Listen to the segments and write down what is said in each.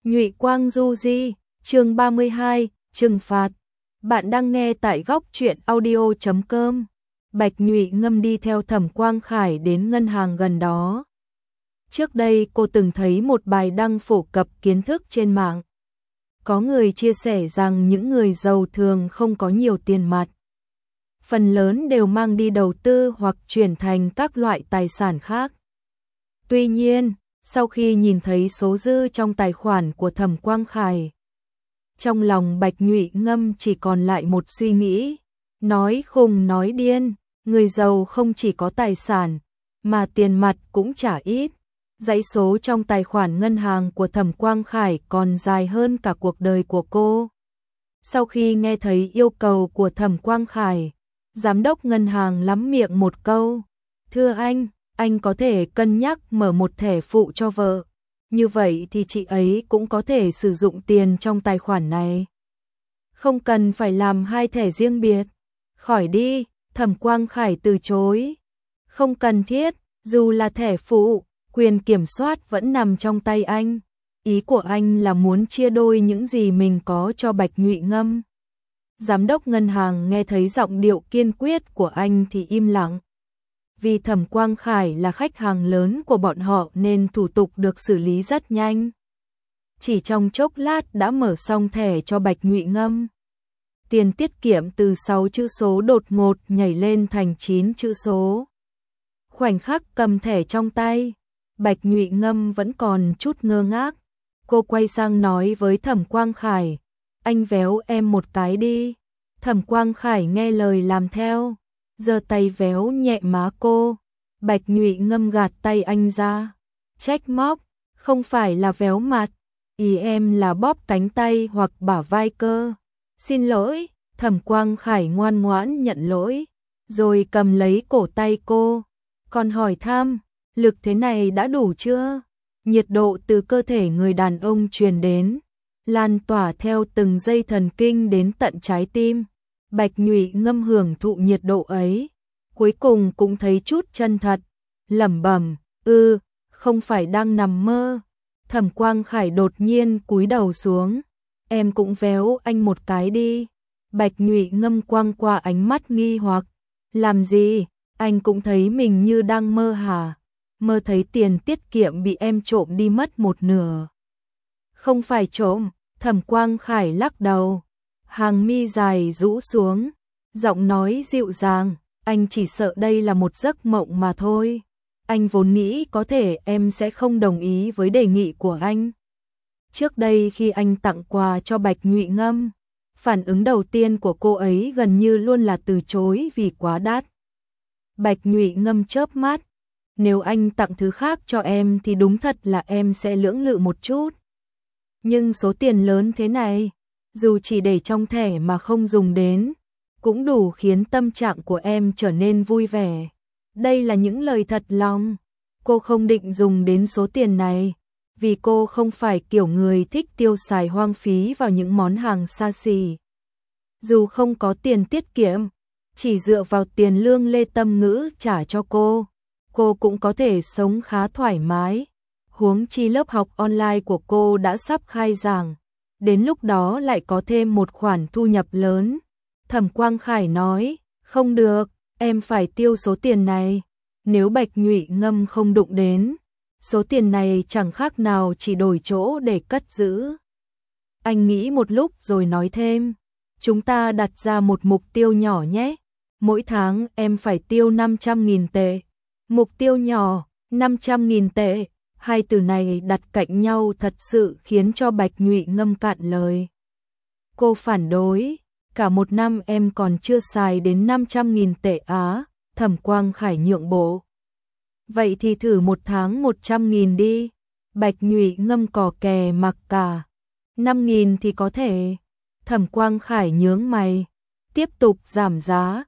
Nhụy Quang Du Di, chương 32, trừng phạt. Bạn đang nghe tại góc truyện audio.com. Bạch Nhụy Ngâm đi theo Thẩm Quang Khải đến ngân hàng gần đó. Trước đây cô từng thấy một bài đăng phổ cập kiến thức trên mạng. Có người chia sẻ rằng những người giàu thường không có nhiều tiền mặt. Phần lớn đều mang đi đầu tư hoặc chuyển thành các loại tài sản khác. Tuy nhiên, sau khi nhìn thấy số dư trong tài khoản của Thẩm Quang Khải, trong lòng Bạch Nhụy Ngâm chỉ còn lại một suy nghĩ, nói khùng nói điên, người giàu không chỉ có tài sản, mà tiền mặt cũng chả ít. Dãy số trong tài khoản ngân hàng của Thẩm Quang Khải còn dài hơn cả cuộc đời của cô. Sau khi nghe thấy yêu cầu của Thẩm Quang Khải, giám đốc ngân hàng lắm miệng một câu, thưa anh có thể cân nhắc mở một thẻ phụ cho vợ. Như vậy thì chị ấy cũng có thể sử dụng tiền trong tài khoản này. Không cần phải làm hai thẻ riêng biệt. Khỏi đi, Thẩm Quang Khải từ chối. Không cần thiết, dù là thẻ phụ, quyền kiểm soát vẫn nằm trong tay anh. Ý của anh là muốn chia đôi những gì mình có cho Bạch Nhụy Ngâm. Giám đốc ngân hàng nghe thấy giọng điệu kiên quyết của anh thì im lặng. Vì Thẩm Quang Khải là khách hàng lớn của bọn họ nên thủ tục được xử lý rất nhanh. Chỉ trong chốc lát đã mở xong thẻ cho Bạch Nhụy Ngâm. Tiền tiết kiệm từ 6 chữ số đột ngột nhảy lên thành 9 chữ số. Khoảnh khắc cầm thẻ trong tay, Bạch Nhụy Ngâm vẫn còn chút ngơ ngác. Cô quay sang nói với Thẩm Quang Khải, anh véo em một cái đi. Thẩm Quang Khải nghe lời làm theo, giơ tay véo nhẹ má cô. Bạch Nhụy Ngâm gạt tay anh ra, trách móc, không phải là véo mặt, ý em là bóp cánh tay hoặc bả vai cơ. Xin lỗi. Thẩm Quang Khải ngoan ngoãn nhận lỗi, rồi cầm lấy cổ tay cô, còn hỏi thăm, lực thế này đã đủ chưa? Nhiệt độ từ cơ thể người đàn ông truyền đến, lan tỏa theo từng dây thần kinh đến tận trái tim. Bạch Nhụy Ngâm hưởng thụ nhiệt độ ấy, cuối cùng cũng thấy chút chân thật, lẩm bẩm, không phải đang nằm mơ. Thẩm Quang Khải đột nhiên cúi đầu xuống, em cũng véo anh một cái đi. Bạch Nhụy Ngâm quăng qua ánh mắt nghi hoặc, làm gì, anh cũng thấy mình như đang mơ hả? Mơ thấy tiền tiết kiệm bị em trộm đi mất một nửa. Không phải trộm. Thẩm Quang Khải lắc đầu, hàng mi dài rũ xuống, giọng nói dịu dàng, anh chỉ sợ đây là một giấc mộng mà thôi. Anh vốn nghĩ có thể em sẽ không đồng ý với đề nghị của anh. Trước đây khi anh tặng quà cho Bạch Nhụy Ngâm, phản ứng đầu tiên của cô ấy gần như luôn là từ chối vì quá đắt. Bạch Nhụy Ngâm chớp mắt, nếu anh tặng thứ khác cho em thì đúng thật là em sẽ lưỡng lự một chút. Nhưng số tiền lớn thế này, dù chỉ để trong thẻ mà không dùng đến, cũng đủ khiến tâm trạng của em trở nên vui vẻ. Đây là những lời thật lòng. Cô không định dùng đến số tiền này, vì cô không phải kiểu người thích tiêu xài hoang phí vào những món hàng xa xỉ. Dù không có tiền tiết kiệm, chỉ dựa vào tiền lương Lê Tâm Ngữ trả cho cô cũng có thể sống khá thoải mái. Huống chi lớp học online của cô đã sắp khai giảng, đến lúc đó lại có thêm một khoản thu nhập lớn. Thẩm Quang Khải nói, không được, em phải tiêu số tiền này. Nếu Bạch Nhụy Ngâm không đụng đến, số tiền này chẳng khác nào chỉ đổi chỗ để cất giữ. Anh nghĩ một lúc rồi nói thêm, chúng ta đặt ra một mục tiêu nhỏ nhé. Mỗi tháng em phải tiêu 500.000 tệ. Mục tiêu nhỏ, 500.000 tệ. Hai từ này đặt cạnh nhau thật sự khiến cho Bạch Nhụy Ngâm cạn lời. Cô phản đối, cả một năm em còn chưa xài đến 500.000 tệ á. Thẩm Quang Khải nhượng bộ. Vậy thì thử một tháng 100.000 đi. Bạch Nhụy Ngâm cò kè mặc cả. 5.000 thì có thể. Thẩm Quang Khải nhướng mày, tiếp tục giảm giá,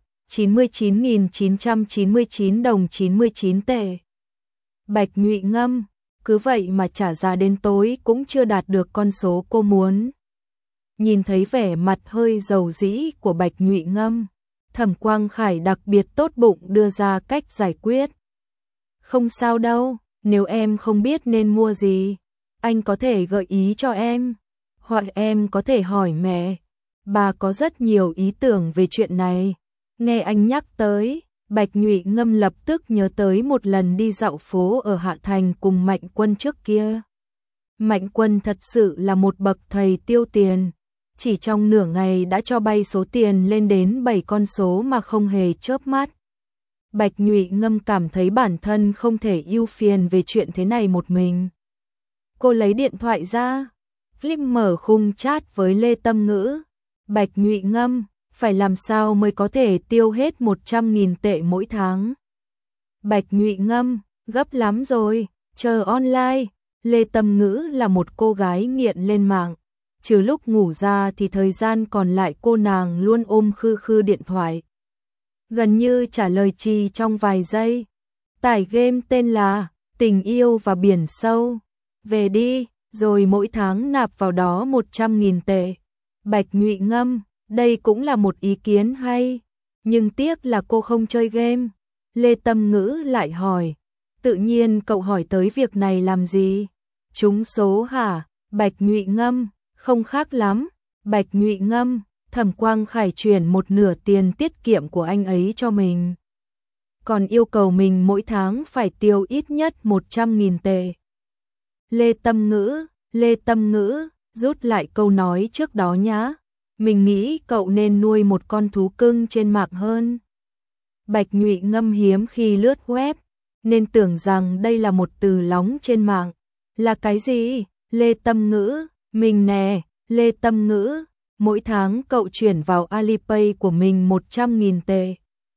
99.999 đồng 99 tệ. Bạch Nhụy Ngâm, cứ vậy mà trả giá đến tối cũng chưa đạt được con số cô muốn. Nhìn thấy vẻ mặt hơi dầu dĩ của Bạch Nhụy Ngâm, Thẩm Quang Khải đặc biệt tốt bụng đưa ra cách giải quyết. Không sao đâu, nếu em không biết nên mua gì, Anh có thể gợi ý cho em, hoặc em có thể hỏi mẹ. Bà có rất nhiều ý tưởng về chuyện này. Nghe anh nhắc tới, Bạch Nhụy Ngâm lập tức nhớ tới một lần đi dạo phố ở Hạ Thành cùng Mạnh Quân trước kia. Mạnh Quân thật sự là một bậc thầy tiêu tiền. Chỉ trong nửa ngày đã cho bay số tiền lên đến 7 con số mà không hề chớp mắt. Bạch Nhụy Ngâm cảm thấy bản thân không thể ưu phiền về chuyện thế này một mình. Cô lấy điện thoại ra, flip mở khung chat với Lê Tâm Ngữ. Bạch Nhụy Ngâm, phải làm sao mới có thể tiêu hết 100.000 tệ mỗi tháng? Bạch Nhụy Ngâm, gấp lắm rồi, chờ online. Lê Tâm Ngữ là một cô gái nghiện lên mạng. Trừ lúc ngủ ra thì thời gian còn lại cô nàng luôn ôm khư khư điện thoại. Gần như trả lời chỉ trong vài giây. Tải game tên là Tình Yêu và Biển Sâu. Về đi, rồi mỗi tháng nạp vào đó 100.000 tệ. Bạch Nhụy Ngâm, đây cũng là một ý kiến hay. Nhưng tiếc là cô không chơi game. Lê Tâm Ngữ lại hỏi. Tự nhiên cậu hỏi tới việc này làm gì? Trúng số hả? Bạch Nhụy Ngâm, không khác lắm. Bạch Nhụy Ngâm, Thẩm Quang Khải chuyển một nửa tiền tiết kiệm của anh ấy cho mình. Còn yêu cầu mình mỗi tháng phải tiêu ít nhất 100.000 tệ. Lê Tâm Ngữ, rút lại câu nói trước đó nhá. Mình nghĩ cậu nên nuôi một con thú cưng trên mạng hơn. Bạch Nhụy Ngâm hiếm khi lướt web, nên tưởng rằng đây là một từ lóng trên mạng. Là cái gì? Lê Tâm Ngữ, mình nè, Lê Tâm Ngữ, mỗi tháng cậu chuyển vào Alipay của mình 100.000 tệ.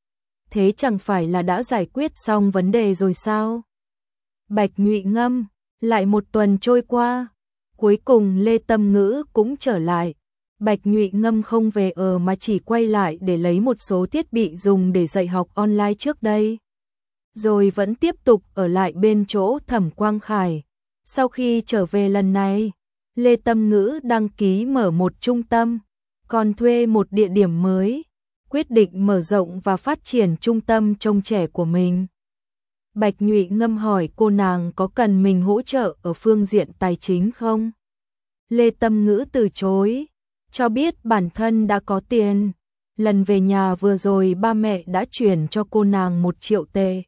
Thế chẳng phải là đã giải quyết xong vấn đề rồi sao? Bạch Nhụy Ngâm, lại một tuần trôi qua, cuối cùng Lê Tâm Ngữ cũng trở lại. Bạch Nhụy Ngâm không về ở mà chỉ quay lại để lấy một số thiết bị dùng để dạy học online trước đây. Rồi vẫn tiếp tục ở lại bên chỗ Thẩm Quang Khải. Sau khi trở về lần này, Lê Tâm Ngữ đăng ký mở một trung tâm, còn thuê một địa điểm mới, quyết định mở rộng và phát triển trung tâm trông trẻ của mình. Bạch Nhụy Ngâm hỏi cô nàng có cần mình hỗ trợ ở phương diện tài chính không? Lê Tâm Ngữ từ chối, cho biết bản thân đã có tiền. Lần về nhà vừa rồi ba mẹ đã chuyển cho cô nàng 1 triệu tệ.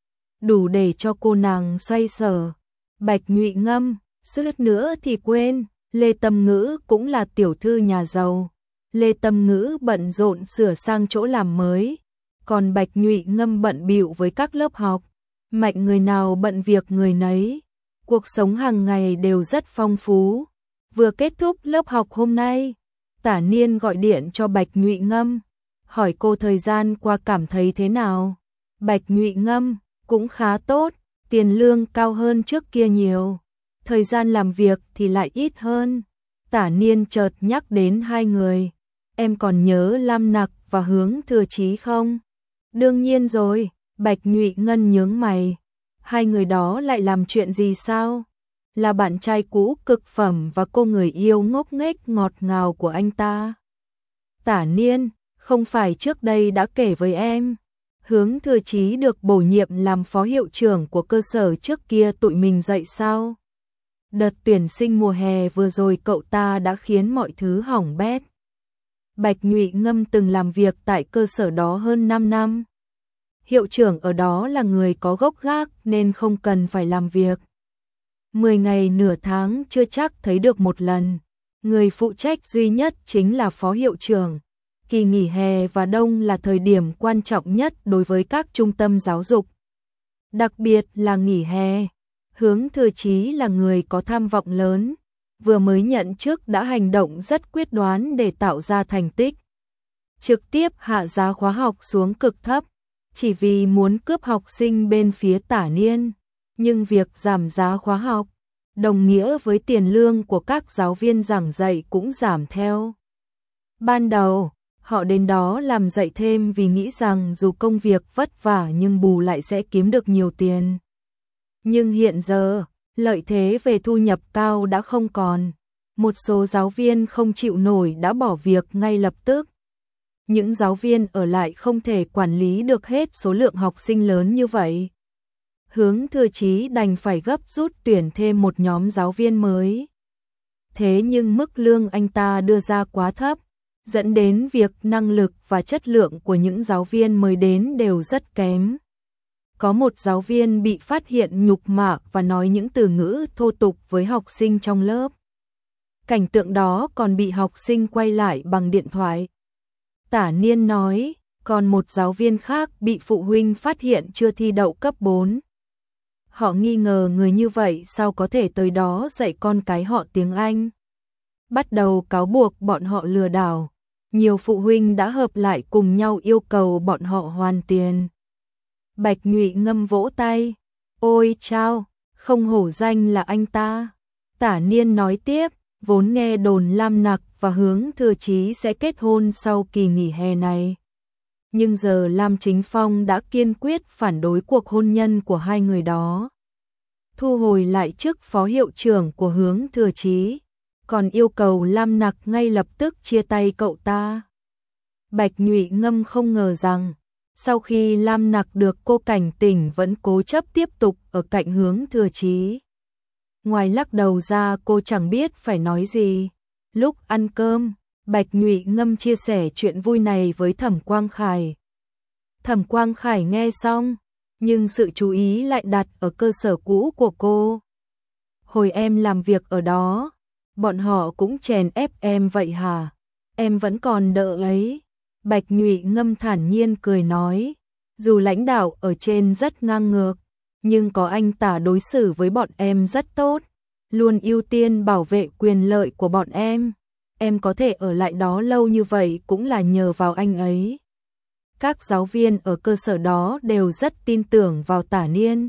Đủ để cho cô nàng xoay sở. Bạch Nhụy Ngâm, suýt nữa thì quên, Lê Tâm Ngữ cũng là tiểu thư nhà giàu. Lê Tâm Ngữ bận rộn sửa sang chỗ làm mới, còn Bạch Nhụy Ngâm bận bịu với các lớp học. Mạnh người nào bận việc người nấy, cuộc sống hàng ngày đều rất phong phú. Vừa kết thúc lớp học hôm nay, Tả Niên gọi điện cho Bạch Nhụy Ngâm, hỏi cô thời gian qua cảm thấy thế nào. Bạch Nhụy Ngâm, cũng khá tốt, tiền lương cao hơn trước kia nhiều, thời gian làm việc thì lại ít hơn. Tả Niên chợt nhắc đến hai người, em còn nhớ Lam Nặc và Hướng Thừa Chí không? Đương nhiên rồi, Bạch Nhụy Ngân nhướng mày, hai người đó lại làm chuyện gì sao? Là bạn trai cũ cực phẩm và cô người yêu ngốc nghếch ngọt ngào của anh ta. Tả Niên, không phải trước đây đã kể với em, Hướng Thừa Chí được bổ nhiệm làm phó hiệu trưởng của cơ sở trước kia tụi mình dạy sao? Đợt tuyển sinh mùa hè vừa rồi cậu ta đã khiến mọi thứ hỏng bét. Bạch Nhụy Ngâm từng làm việc tại cơ sở đó hơn 5 năm. Hiệu trưởng ở đó là người có gốc gác nên không cần phải làm việc. 10 ngày nửa tháng chưa chắc thấy được một lần. Người phụ trách duy nhất chính là phó hiệu trưởng. Kỳ nghỉ hè và đông là thời điểm quan trọng nhất đối với các trung tâm giáo dục. Đặc biệt là nghỉ hè. Hướng Thừa Chí là người có tham vọng lớn. Vừa mới nhận chức đã hành động rất quyết đoán để tạo ra thành tích. Trực tiếp hạ giá khóa học xuống cực thấp, chỉ vì muốn cướp học sinh bên phía Tả Niên. Nhưng việc giảm giá khóa học, đồng nghĩa với tiền lương của các giáo viên giảng dạy cũng giảm theo. Ban đầu, họ đến đó làm dạy thêm vì nghĩ rằng dù công việc vất vả nhưng bù lại sẽ kiếm được nhiều tiền. Nhưng hiện giờ, lợi thế về thu nhập cao đã không còn. Một số giáo viên không chịu nổi đã bỏ việc ngay lập tức. Những giáo viên ở lại không thể quản lý được hết số lượng học sinh lớn như vậy. Hướng Thừa Chí đành phải gấp rút tuyển thêm một nhóm giáo viên mới. Thế nhưng mức lương anh ta đưa ra quá thấp, dẫn đến việc năng lực và chất lượng của những giáo viên mới đến đều rất kém. Có một giáo viên bị phát hiện nhục mạ và nói những từ ngữ thô tục với học sinh trong lớp. Cảnh tượng đó còn bị học sinh quay lại bằng điện thoại. Tả Niên nói, còn một giáo viên khác bị phụ huynh phát hiện chưa thi đậu cấp 4. Họ nghi ngờ người như vậy sao có thể tới đó dạy con cái họ tiếng Anh. Bắt đầu cáo buộc bọn họ lừa đảo. Nhiều phụ huynh đã hợp lại cùng nhau yêu cầu bọn họ hoàn tiền. Bạch Nhụy Ngâm vỗ tay. Ôi chao, không hổ danh là anh ta. Tả Niên nói tiếp, vốn nghe đồn Lam Nặc và Hướng Thừa Chí sẽ kết hôn sau kỳ nghỉ hè này. Nhưng giờ Lam Chính Phong đã kiên quyết phản đối cuộc hôn nhân của hai người đó. Thu hồi lại chức phó hiệu trưởng của Hướng Thừa Chí, còn yêu cầu Lam Nặc ngay lập tức chia tay cậu ta. Bạch Nhụy Ngâm không ngờ rằng, sau khi Lam Nặc được cô cảnh tỉnh vẫn cố chấp tiếp tục ở cạnh Hướng Thừa Chí. Ngoài lắc đầu ra cô chẳng biết phải nói gì. Lúc ăn cơm, Bạch Nhụy Ngâm chia sẻ chuyện vui này với Thẩm Quang Khải. Thẩm Quang Khải nghe xong, nhưng sự chú ý lại đặt ở cơ sở cũ của cô. Hồi em làm việc ở đó, bọn họ cũng chèn ép em vậy hả? Em vẫn còn đỡ ấy. Bạch Nhụy Ngâm thản nhiên cười nói, dù lãnh đạo ở trên rất ngang ngược, nhưng có anh ta đối xử với bọn em rất tốt, luôn ưu tiên bảo vệ quyền lợi của bọn em. Em có thể ở lại đó lâu như vậy cũng là nhờ vào anh ấy. Các giáo viên ở cơ sở đó đều rất tin tưởng vào Tả Niên.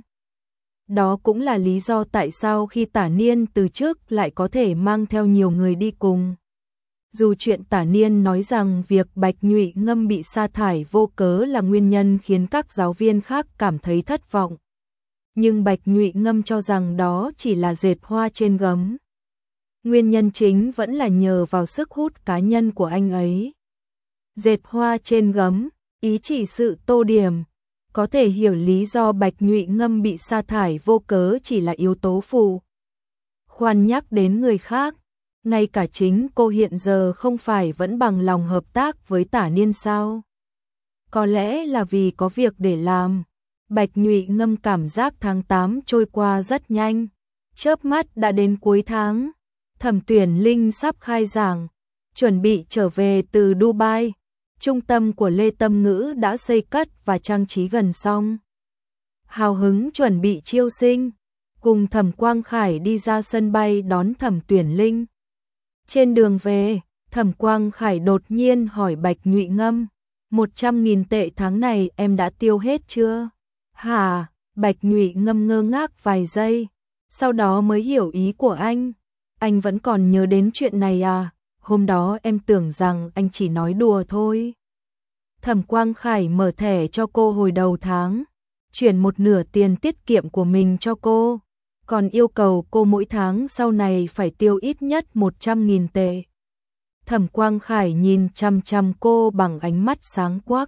Đó cũng là lý do tại sao khi Tả Niên từ chức lại có thể mang theo nhiều người đi cùng. Dù chuyện Tả Niên nói rằng việc Bạch Nhụy Ngâm bị sa thải vô cớ là nguyên nhân khiến các giáo viên khác cảm thấy thất vọng, nhưng Bạch Nhụy Ngâm cho rằng đó chỉ là dệt hoa trên gấm. Nguyên nhân chính vẫn là nhờ vào sức hút cá nhân của anh ấy. Dệt hoa trên gấm, ý chỉ sự tô điểm. Có thể hiểu lý do Bạch Nhụy Ngâm bị sa thải vô cớ chỉ là yếu tố phụ. Khoan nhắc đến người khác, ngay cả chính cô hiện giờ không phải vẫn bằng lòng hợp tác với Tả Niên sao? Có lẽ là vì có việc để làm. Bạch Nhụy Ngâm cảm giác tháng 8 trôi qua rất nhanh, chớp mắt đã đến cuối tháng. Thẩm Tuyển Linh sắp khai giảng, chuẩn bị trở về từ Dubai. Trung tâm của Lê Tâm Ngữ đã xây cất và trang trí gần xong. Hào hứng chuẩn bị chiêu sinh, cùng Thẩm Quang Khải đi ra sân bay đón Thẩm Tuyển Linh. Trên đường về, Thẩm Quang Khải đột nhiên hỏi Bạch Nhụy Ngâm, 100.000 tệ tháng này em đã tiêu hết chưa? Hả? Bạch Nhụy Ngâm ngơ ngác vài giây, sau đó mới hiểu ý của anh. Anh vẫn còn nhớ đến chuyện này à? Hôm đó em tưởng rằng anh chỉ nói đùa thôi. Thẩm Quang Khải mở thẻ cho cô hồi đầu tháng, chuyển một nửa tiền tiết kiệm của mình cho cô, còn yêu cầu cô mỗi tháng sau này phải tiêu ít nhất 100.000 tệ. Thẩm Quang Khải nhìn chằm chằm cô bằng ánh mắt sáng quắc.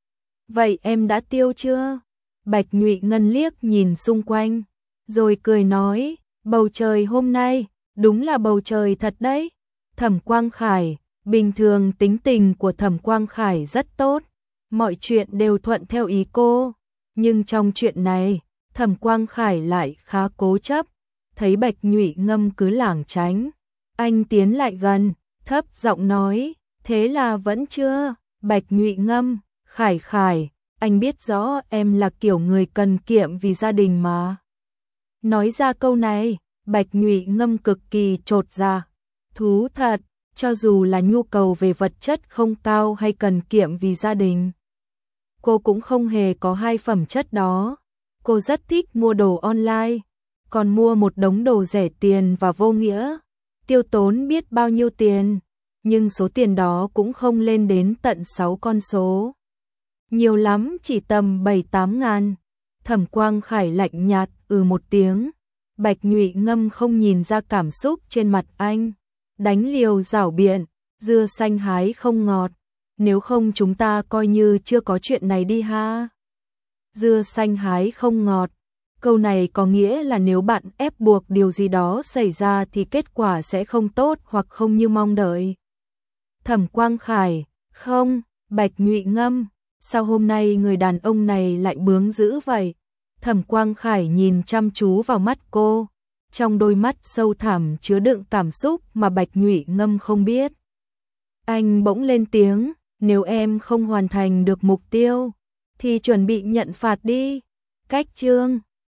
Vậy em đã tiêu chưa? Bạch Nhụy Ngân liếc nhìn xung quanh, rồi cười nói, bầu trời hôm nay, đúng là bầu trời thật đấy. Thẩm Quang Khải, bình thường tính tình của Thẩm Quang Khải rất tốt, mọi chuyện đều thuận theo ý cô, nhưng trong chuyện này, Thẩm Quang Khải lại khá cố chấp. Thấy Bạch Nhụy Ngâm cứ lảng tránh, anh tiến lại gần, thấp giọng nói, thế là vẫn chưa? Bạch Nhụy Ngâm, Khải Khải, anh biết rõ em là kiểu người cần kiệm vì gia đình mà. Nói ra câu này, Bạch Nhụy Ngâm cực kỳ chột dạ. Thú thật, cho dù là nhu cầu về vật chất không cao hay cần kiệm vì gia đình, cô cũng không hề có hai phẩm chất đó. Cô rất thích mua đồ online, còn mua một đống đồ rẻ tiền và vô nghĩa, tiêu tốn biết bao nhiêu tiền, nhưng số tiền đó cũng không lên đến tận 6 con số. Nhiều lắm chỉ tầm 7-8 ngàn. Thẩm Quang Khải lạnh nhạt một tiếng. Bạch Nhụy Ngâm không nhìn ra cảm xúc trên mặt anh, đánh liều rảo biện, dưa xanh hái không ngọt, nếu không chúng ta coi như chưa có chuyện này đi ha. Dưa xanh hái không ngọt, Câu này có nghĩa là nếu bạn ép buộc điều gì đó xảy ra thì kết quả sẽ không tốt hoặc không như mong đợi. Thẩm Quang Khải, không, Bạch Nhụy Ngâm, sao hôm nay người đàn ông này lại bướng dữ vậy? Thẩm Quang Khải nhìn chăm chú vào mắt cô, trong đôi mắt sâu thẳm chứa đựng cảm xúc mà Bạch Nhụy Ngâm không biết. Anh bỗng lên tiếng, nếu em không hoàn thành được mục tiêu, thì chuẩn bị nhận phạt đi. Cách chương